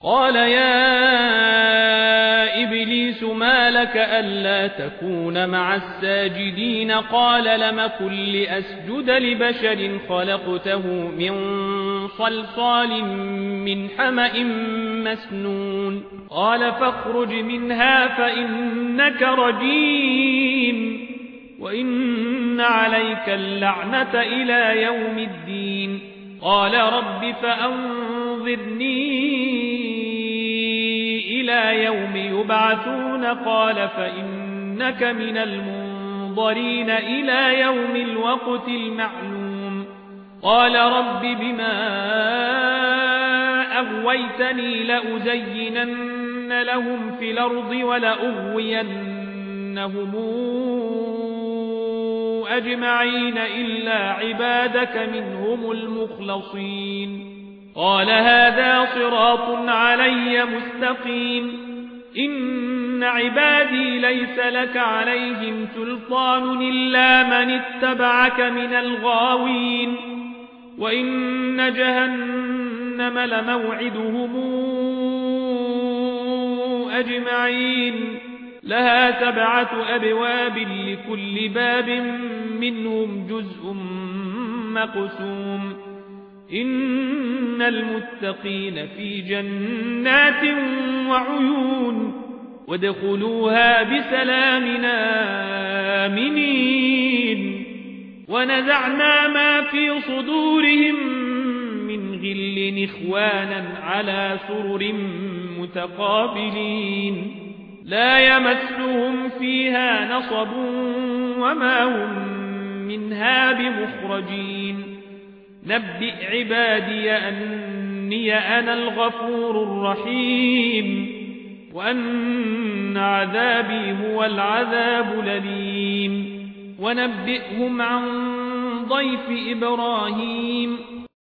قال يا إبليس ما لك ألا تكون مع الساجدين قال لم كن لأسجد لبشر خلقته من صلصال من حمأ مسنون قال فاخرج منها فإنك رجيم وإن عليك اللعنة إلى يوم الدين قال رب فأنظرني إلى يوم يبعثون قال فإنك من المنظرين إلى يوم الوقت المعلوم قال رب بما أغويتني لأزينن لهم في الأرض ولأغوينهم أجمعين إلا عبادك منهم المخلصين قال هذا صراط علي مستقيم إن عبادي ليس لك عليهم سلطان إلا من اتبعك من الغاوين وإن جهنم لموعدهم أجمعين لها 7 أبواب لكل باب منهم جزء مقسوم إن المتقين في جنات وعيون وادخلوها بسلام آمنين ونزعنا ما في صدورهم من غل إخوانا على سرر متقابلين لا يمسهم فيها نصب وما هم منها بمخرجين نبئ عبادي أني أنا الغفور الرحيم وأن عذابي هو العذاب الأليم ونبئهم عن ضيف إبراهيم